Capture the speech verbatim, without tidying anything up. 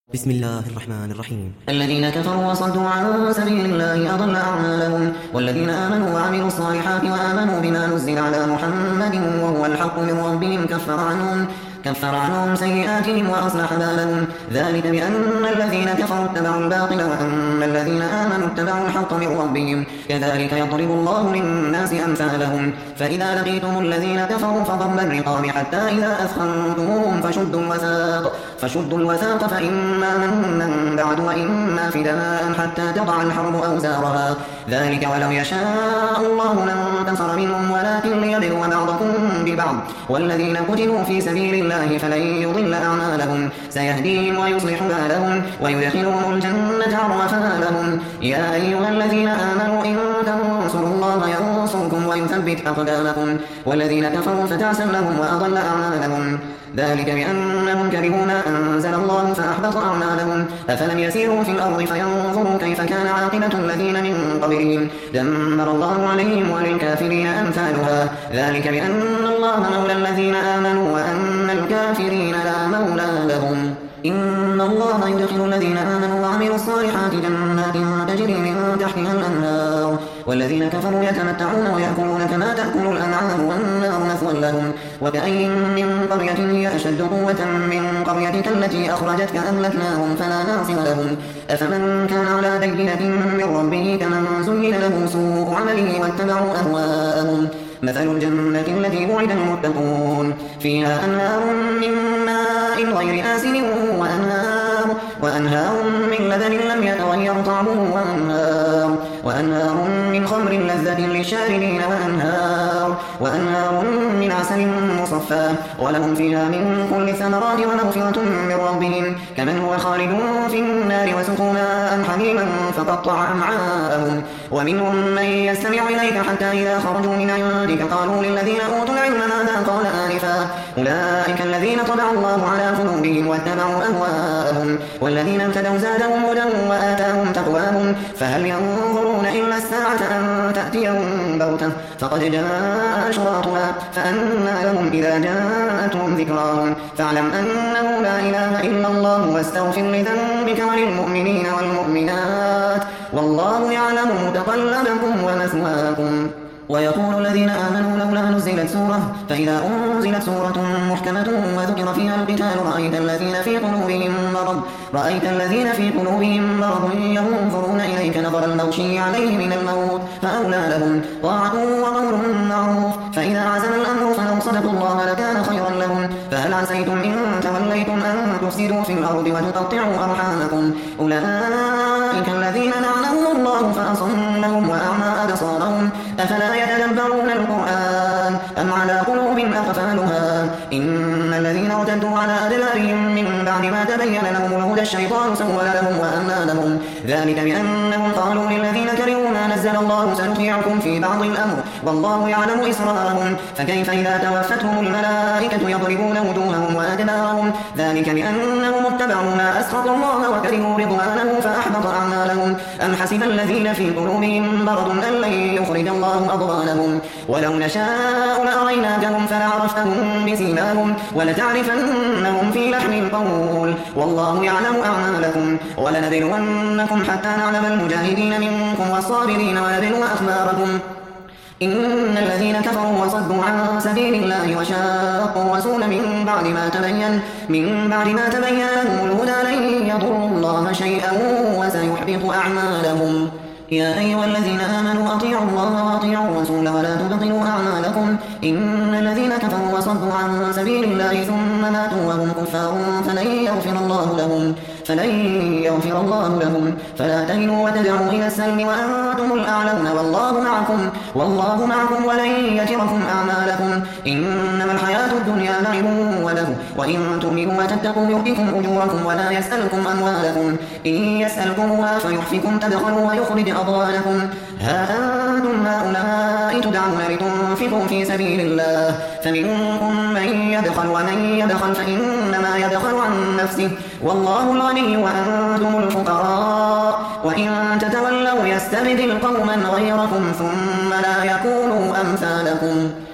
بسم الله الرحمن الرحيم. الذين كفروا وصدوا عن سبيل الله أضل أعمالهم، والذين آمنوا وعملوا الصالحات وآمنوا بما نزل على محمد وهو الحق من ربهم كفر عنهم كفر عنهم سيئاتهم وأصلح بالهم، ذلك بأن الذين كفروا اتبعوا الباطل وأن الذين آمنوا اتبعوا الحق من ربهم، كذلك يضرب الله للناس أمثالهم. فإذا لقيتم الذين كفروا فضرب الرقاب حتى إذا أثخنتموهم فشدوا الوثاق فشدوا الوثاق فإما منا بعد وإما فداء حتى تضع الحرب أوزارها، ذلك ولو يشاء الله لانتصر منهم ولكن ليبلو بعضكم ببعض، والذين قتلوا في سبيل الله فلن يضل أعمالهم، سيهديهم ويصلح بالهم ويدخلهم الجنة عرفها لهم. يا أيها الذين آمنوا إن تنصروا الله ينصركم ويثبت أقدامكم، والذين كفروا فتعسا لهم وأضل أعمالهم، ذلك بأنهم كرهوا ما أنزل الله فأحبط أعمالهم. أفلم يسيروا في الأرض فينظروا كيف كان عاقبة الذين من قبلهم، دمر الله عليهم وللكافرين أمثالها، ذلك بأن الله مولى الذين آمنوا وأن الكافرين لا مولى لهم. إن الله يدخل الذين آمنوا وعملوا الصالحات جنات تجري من تحتها الأنهار، والذين كفروا يتمتعون ويأكلون كما تأكل الأنعام والنار مثوى لهم. وكأين من قرية هي أشد قوة من قريتك التي أخرجتك أهلكناهم فلا ناصر لهم. أفمن كان على بينة من ربه كمن زين له سوء عمله واتبعوا أهواءهم، مثل الجنة التي وعد المتقون فيها أنهار من ماء غير آسن وأنهار, وأنهار من لبن لم يتغير طعمه وأنهار, وأنهار من خمر لذة للشاربين وأنهار, وأنهار من عسل مصفى ولهم فيها من كل الثمرات ومغفرة من ربهم كمن هو خالد في النار وسقوا ماء حميما فقطع أمعاءهم. ومنهم من يستمع إليك حتى إذا خرجوا من عندك قالوا للذين أوتوا العلم ماذا قال آنفا أولئك الذين طبع الله على قلوبهم واتبعوا أهواءهم، والذين اهتدوا زادهم هدى وآتاهم تقواهم. فهل ينظرون إلا الساعة أن تأتيهم بغتة فقد جاء أشراطها فأنى لهم إذا جاءتهم ذكراهم. فاعلم أنه لا إله إلا الله واستغفر لذنبك وللمؤمنين والمؤمنات والله يعلم متقلبكم ومثواكم. ويقول الذين آمنوا لولا نزلت سورة، فإذا أنزلت سورة محكمة وذكر فيها القتال رأيت الذين في قلوبهم مرض رأيت الذين في قلوبهم مرض ينظرون إليك نظر المغشي عليه من الموت فأولى لهم طاعة وقول معروف. فإذا عزم الأمر فلو صدقوا الله لكان خيرا لهم. فهل عسيتم إن توليتم أن تفسدوا في الأرض وتقطعوا أرحامكم أولئك الذين لعنهم الله فأصمهم وأعمى أبصارهم أفلا يتدبرون القرآن أم على قلوب أقفالها. إن الذين ارتدوا على أدبارهم من بعد ما تبين لهم الهدى الشيطان سول لهم وأملى لهم، ذلك بأنهم قالوا للذين كرهوا ما نزل الله سنطيعكم في بعض الأمر والله يعلم إسرارهم. فكيف إذا توفتهم الملائكة يضربون وجوههم وأدبارهم، ذلك بأنهم اتبعوا ما أسخط الله وكرهوا رضوانه فأحبط أعمالهم. أم حسب الذين في قلوبهم مرض أن لن يخرج الله أضغانهم ولو نشاء لأريناكهم فلعرفتهم بسيماهم ولتعرفنهم في لحن القول والله يعلم أعمالكم. ولنبلونكم حتى نعلم المجاهدين منكم والصابرين ونبلو أخباركم. إن الذين كفروا وصدوا عن سبيل الله وشاقوا الرسول من بعد ما تبين من بعد ما تبين لهم الهدى لن يضروا الله شيئا وسيحبط أعمالهم. يا أيها الذين آمنوا أطيعوا الله وأطيعوا الرسول ولا تبطلوا أعمالكم. إن الذين كفروا وصدوا عن سبيل الله ثم ماتوا وهم كفار فلن يغفر الله لهم فلن يغفر الله لهم فلا تهنوا وتدعوا إلى السلم وأنتم الأعلون والله معكم والله معكم ولن يتركم أعمالكم. إنما الحياة الدنيا لعب وله وإن تؤمنوا وتتقوا يؤتكم أجوركم ولا يسألكم أموالكم إن يسألكمها فيحفكم تبخلوا ويخرج أضوانكم. ها أنتم هؤلاء تدعون لتنفقوا في سبيل الله فمنكم من يبخل ومن يبخل فإنما يبخل عن نفسه والله الغني وأنتم الفقراء وإن تتولوا يستبدل قوما غيركم ثم لا يكونوا أمثالكم.